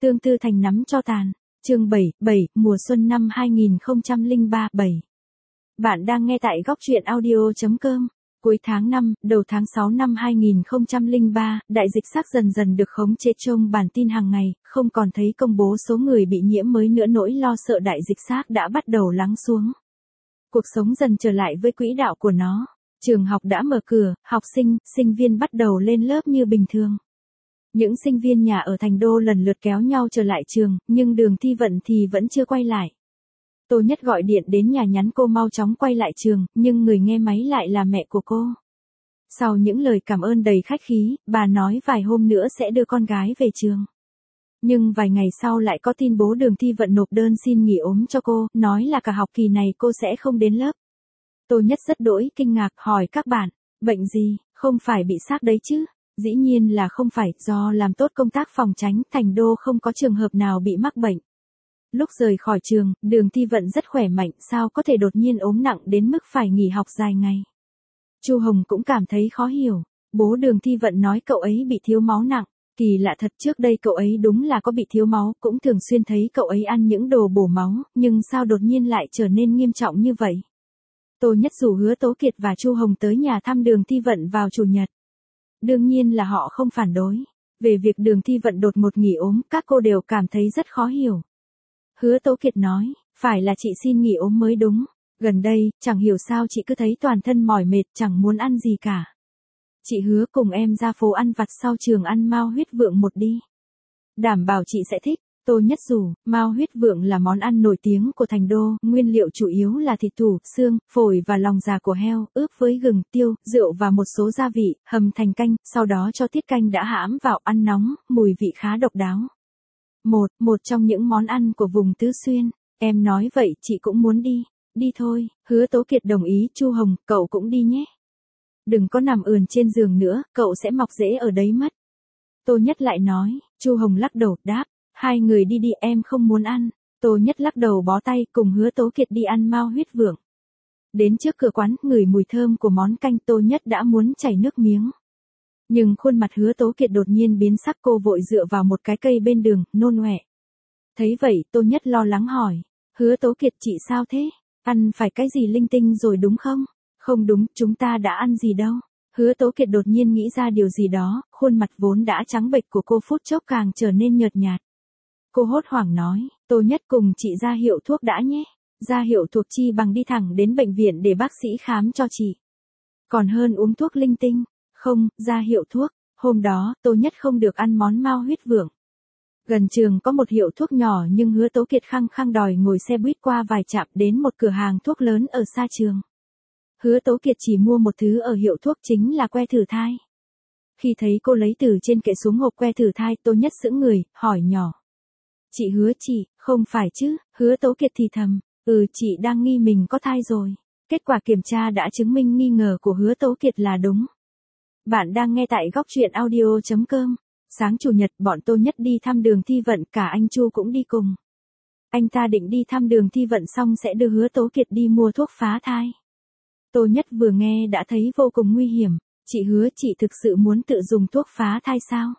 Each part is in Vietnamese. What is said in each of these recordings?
Tương Tư thành nắm cho tàn. Chương 7, mùa xuân năm 2003. Bạn đang nghe tại góc truyện audio.com. Cuối tháng 5, đầu tháng 6 năm 2003, đại dịch SARS dần dần được khống chế trong bản tin hàng ngày, không còn thấy công bố số người bị nhiễm mới nữa, nỗi lo sợ đại dịch SARS đã bắt đầu lắng xuống. Cuộc sống dần trở lại với quỹ đạo của nó. Trường học đã mở cửa, học sinh, sinh viên bắt đầu lên lớp như bình thường. Những sinh viên nhà ở thành đô lần lượt kéo nhau trở lại trường, nhưng Đường Thi Vận thì vẫn chưa quay lại. Tô Nhất gọi điện đến nhà nhắn cô mau chóng quay lại trường, nhưng người nghe máy lại là mẹ của cô. Sau những lời cảm ơn đầy khách khí, bà nói vài hôm nữa sẽ đưa con gái về trường. Nhưng vài ngày sau lại có tin bố Đường Thi Vận nộp đơn xin nghỉ ốm cho cô, nói là cả học kỳ này cô sẽ không đến lớp. Tô Nhất rất đỗi kinh ngạc, hỏi các bạn, bệnh gì, không phải bị SARS đấy chứ? Dĩ nhiên là không phải, do làm tốt công tác phòng tránh, thành đô không có trường hợp nào bị mắc bệnh. Lúc rời khỏi trường, Đường Thi Vận rất khỏe mạnh, sao có thể đột nhiên ốm nặng đến mức phải nghỉ học dài ngày. Chu Hồng cũng cảm thấy khó hiểu, bố Đường Thi Vận nói cậu ấy bị thiếu máu nặng, kỳ lạ thật, trước đây cậu ấy đúng là có bị thiếu máu, cũng thường xuyên thấy cậu ấy ăn những đồ bổ máu, nhưng sao đột nhiên lại trở nên nghiêm trọng như vậy. Tô Nhất rủ Hứa Tố Kiệt và Chu Hồng tới nhà thăm Đường Thi Vận vào chủ nhật. Đương nhiên là họ không phản đối. Về việc Đường Thi Vận đột ngột nghỉ ốm, các cô đều cảm thấy rất khó hiểu. Hứa Tố Kiệt nói, phải là chị xin nghỉ ốm mới đúng. Gần đây, chẳng hiểu sao chị cứ thấy toàn thân mỏi mệt, chẳng muốn ăn gì cả. Chị hứa cùng em ra phố ăn vặt sau trường ăn mao huyết vượng một đi. Đảm bảo chị sẽ thích. Tô Nhất rủ, mao huyết vượng là món ăn nổi tiếng của thành đô, nguyên liệu chủ yếu là thịt thủ, xương, phổi và lòng già của heo, ướp với gừng, tiêu, rượu và một số gia vị, hầm thành canh, sau đó cho tiết canh đã hãm vào ăn nóng, mùi vị khá độc đáo. Một trong những món ăn của vùng Tứ Xuyên, em nói vậy chị cũng muốn đi. Đi thôi, Hứa Tố Kiệt đồng ý. Chu Hồng, cậu cũng đi nhé. Đừng có nằm ườn trên giường nữa, cậu sẽ mọc rễ ở đấy mất. Tô Nhất lại nói. Chu Hồng lắc đầu, đáp, hai người đi đi, em không muốn ăn. Tô Nhất lắc đầu bó tay, cùng Hứa Tố Kiệt đi ăn mao huyết vượng. Đến trước cửa quán, ngửi mùi thơm của món canh, Tô Nhất đã muốn chảy nước miếng. Nhưng khuôn mặt Hứa Tố Kiệt đột nhiên biến sắc, cô vội dựa vào một cái cây bên đường, nôn ọe. Thấy vậy, Tô Nhất lo lắng hỏi, Hứa Tố Kiệt chị sao thế? Ăn phải cái gì linh tinh rồi đúng không? Không đúng, chúng ta đã ăn gì đâu. Hứa Tố Kiệt đột nhiên nghĩ ra điều gì đó, khuôn mặt vốn đã trắng bệch của cô phút chốc càng trở nên nhợt nhạt. Cô hốt hoảng nói, Tô Nhất cùng chị ra hiệu thuốc đã nhé. Ra hiệu thuốc chi bằng đi thẳng đến bệnh viện để bác sĩ khám cho chị. Còn hơn uống thuốc linh tinh. Không, ra hiệu thuốc. Hôm đó, Tô Nhất không được ăn món mao huyết vượng. Gần trường có một hiệu thuốc nhỏ, nhưng Hứa Tố Kiệt khăng khăng đòi ngồi xe buýt qua vài trạm đến một cửa hàng thuốc lớn ở xa trường. Hứa Tố Kiệt chỉ mua một thứ ở hiệu thuốc, chính là que thử thai. Khi thấy cô lấy từ trên kệ xuống hộp que thử thai, Tô Nhất sững người, hỏi nhỏ. Chị Hứa, chị, không phải chứ? Hứa Tố Kiệt thì thầm, chị đang nghi mình có thai rồi. Kết quả kiểm tra đã chứng minh nghi ngờ của Hứa Tố Kiệt là đúng. Bạn đang nghe tại góc truyện audio.com. Sáng chủ nhật, bọn Tô Nhất đi thăm Đường Thi Vận, cả anh Chu cũng đi cùng. Anh ta định đi thăm Đường Thi Vận xong sẽ đưa Hứa Tố Kiệt đi mua thuốc phá thai. Tô Nhất vừa nghe đã thấy vô cùng nguy hiểm. Chị Hứa, chị thực sự muốn tự dùng thuốc phá thai sao?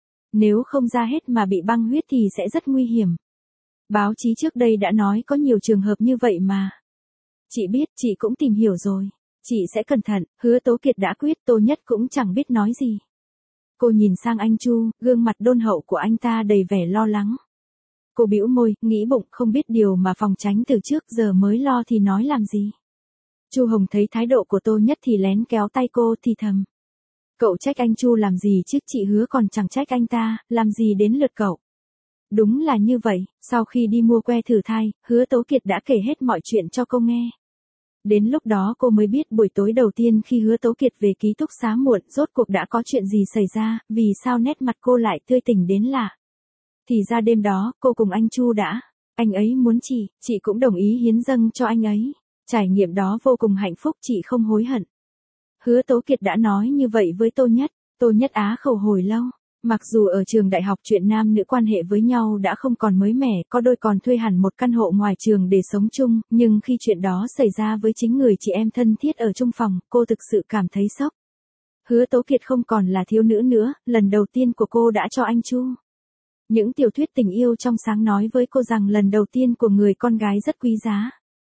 Nếu không ra hết mà bị băng huyết thì sẽ rất nguy hiểm. Báo chí trước đây đã nói có nhiều trường hợp như vậy mà. Chị biết, chị cũng tìm hiểu rồi. Chị sẽ cẩn thận. Hứa Tố Kiệt đã quyết. Tô Nhất cũng chẳng biết nói gì. Cô nhìn sang anh Chu, gương mặt đôn hậu của anh ta đầy vẻ lo lắng. Cô bĩu môi, nghĩ bụng, không biết điều mà phòng tránh từ trước, giờ mới lo thì nói làm gì. Chu Hồng thấy thái độ của Tô Nhất thì lén kéo tay cô, thì thầm. Cậu trách anh Chu làm gì chứ, chị Hứa còn chẳng trách anh ta, làm gì đến lượt cậu. Đúng là như vậy. Sau khi đi mua que thử thai, Hứa Tố Kiệt đã kể hết mọi chuyện cho cô nghe. Đến lúc đó cô mới biết buổi tối đầu tiên khi Hứa Tố Kiệt về ký túc xá muộn, rốt cuộc đã có chuyện gì xảy ra, vì sao nét mặt cô lại tươi tỉnh đến lạ. Thì ra đêm đó, cô cùng anh Chu đã. Anh ấy muốn chị cũng đồng ý hiến dâng cho anh ấy. Trải nghiệm đó vô cùng hạnh phúc, chị không hối hận. Hứa Tố Kiệt đã nói như vậy với Tô Nhất. Tô Nhất á khẩu hồi lâu. Mặc dù ở trường đại học chuyện nam nữ quan hệ với nhau đã không còn mới mẻ, có đôi còn thuê hẳn một căn hộ ngoài trường để sống chung, nhưng khi chuyện đó xảy ra với chính người chị em thân thiết ở chung phòng, cô thực sự cảm thấy sốc. Hứa Tố Kiệt không còn là thiếu nữ nữa, lần đầu tiên của cô đã cho anh Chu. Những tiểu thuyết tình yêu trong sáng nói với cô rằng lần đầu tiên của người con gái rất quý giá.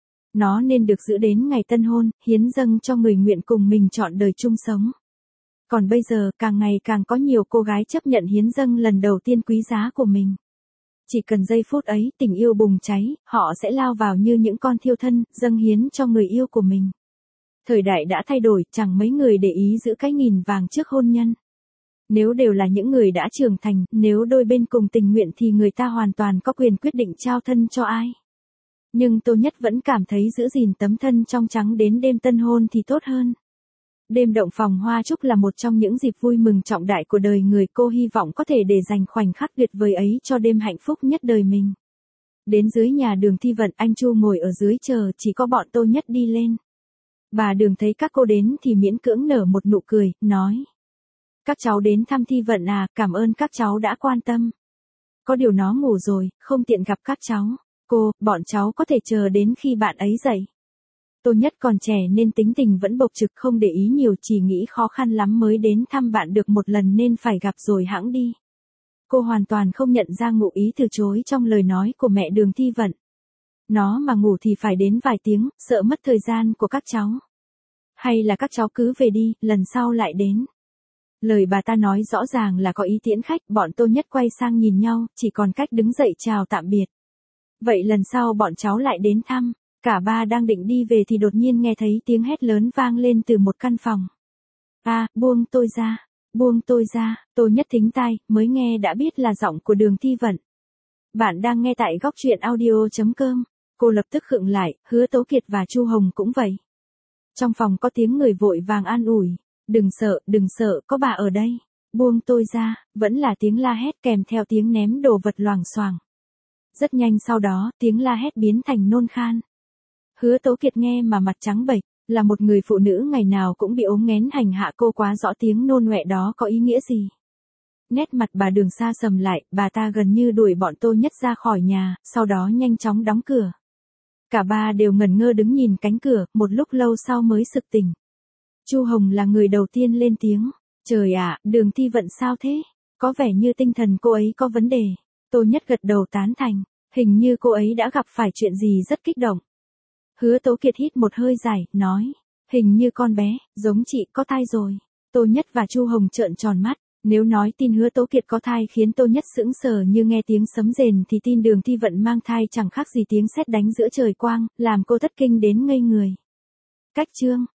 Nó nên được giữ đến ngày tân hôn, hiến dâng cho người nguyện cùng mình trọn đời chung sống. Còn bây giờ, càng ngày càng có nhiều cô gái chấp nhận hiến dâng lần đầu tiên quý giá của mình. Chỉ cần giây phút ấy, tình yêu bùng cháy, họ sẽ lao vào như những con thiêu thân, dâng hiến cho người yêu của mình. Thời đại đã thay đổi, chẳng mấy người để ý giữ cái nghìn vàng trước hôn nhân. Nếu đều là những người đã trưởng thành, nếu đôi bên cùng tình nguyện thì người ta hoàn toàn có quyền quyết định trao thân cho ai. Nhưng Tô Nhất vẫn cảm thấy giữ gìn tấm thân trong trắng đến đêm tân hôn thì tốt hơn. Đêm động phòng hoa trúc là một trong những dịp vui mừng trọng đại của đời người, cô hy vọng có thể để dành khoảnh khắc tuyệt vời ấy cho đêm hạnh phúc nhất đời mình. Đến dưới nhà Đường Thi Vận, anh Chu ngồi ở dưới chờ, chỉ có bọn Tô Nhất đi lên. Bà Đường thấy các cô đến thì miễn cưỡng nở một nụ cười, nói. Các cháu đến thăm Thi Vận à, cảm ơn các cháu đã quan tâm. Có điều nó ngủ rồi, không tiện gặp các cháu. Bọn cháu có thể chờ đến khi bạn ấy dậy. Tô Nhất còn trẻ nên tính tình vẫn bộc trực, không để ý nhiều, chỉ nghĩ khó khăn lắm mới đến thăm bạn được một lần nên phải gặp rồi hẵng đi. Cô hoàn toàn không nhận ra ngụ ý từ chối trong lời nói của mẹ Đường Thi Vận. Nó mà ngủ thì phải đến vài tiếng, sợ mất thời gian của các cháu. Hay là các cháu cứ về đi, lần sau lại đến. Lời bà ta nói rõ ràng là có ý tiễn khách, bọn Tô Nhất quay sang nhìn nhau, chỉ còn cách đứng dậy chào tạm biệt. Vậy lần sau bọn cháu lại đến thăm. Cả ba đang định đi về thì đột nhiên nghe thấy tiếng hét lớn vang lên từ một căn phòng. Buông tôi ra, buông tôi ra. Tô Nhất thính tai, mới nghe đã biết là giọng của Đường Thi Vận. Bạn đang nghe tại góc truyện audio.com. Cô lập tức khựng lại, Hứa Tố Kiệt và Chu Hồng cũng vậy. Trong phòng có tiếng người vội vàng an ủi. Đừng sợ, có bà ở đây. Buông tôi ra, vẫn là tiếng la hét kèm theo tiếng ném đồ vật loảng xoảng. Rất nhanh sau đó, tiếng la hét biến thành nôn khan. Hứa Tố Kiệt nghe mà mặt trắng bệch, là một người phụ nữ ngày nào cũng bị ốm nghén hành hạ, cô quá rõ tiếng nôn ọe đó có ý nghĩa gì. Nét mặt bà Đường sa sầm lại, bà ta gần như đuổi bọn Tô Nhất ra khỏi nhà, sau đó nhanh chóng đóng cửa. Cả ba đều ngẩn ngơ đứng nhìn cánh cửa, một lúc lâu sau mới sực tỉnh. Chu Hồng là người đầu tiên lên tiếng. Trời ạ, Đường Thi Vận sao thế? Có vẻ như tinh thần cô ấy có vấn đề. Tô Nhất gật đầu tán thành. Hình như cô ấy đã gặp phải chuyện gì rất kích động. Hứa Tố Kiệt hít một hơi dài, nói. Hình như con bé, giống chị, có thai rồi. Tô Nhất và Chu Hồng trợn tròn mắt. Nếu nói tin Hứa Tố Kiệt có thai khiến Tô Nhất sững sờ như nghe tiếng sấm rền thì tin Đường Thi Vận mang thai chẳng khác gì tiếng sét đánh giữa trời quang, làm cô thất kinh đến ngây người. Cách chương